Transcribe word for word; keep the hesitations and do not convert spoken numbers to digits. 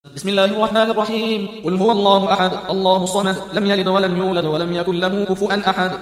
بسم الله الرحمن الرحيم. قل هو الله أحد الله الصمد لم يلد ولم يولد ولم يكن له كفوا أحد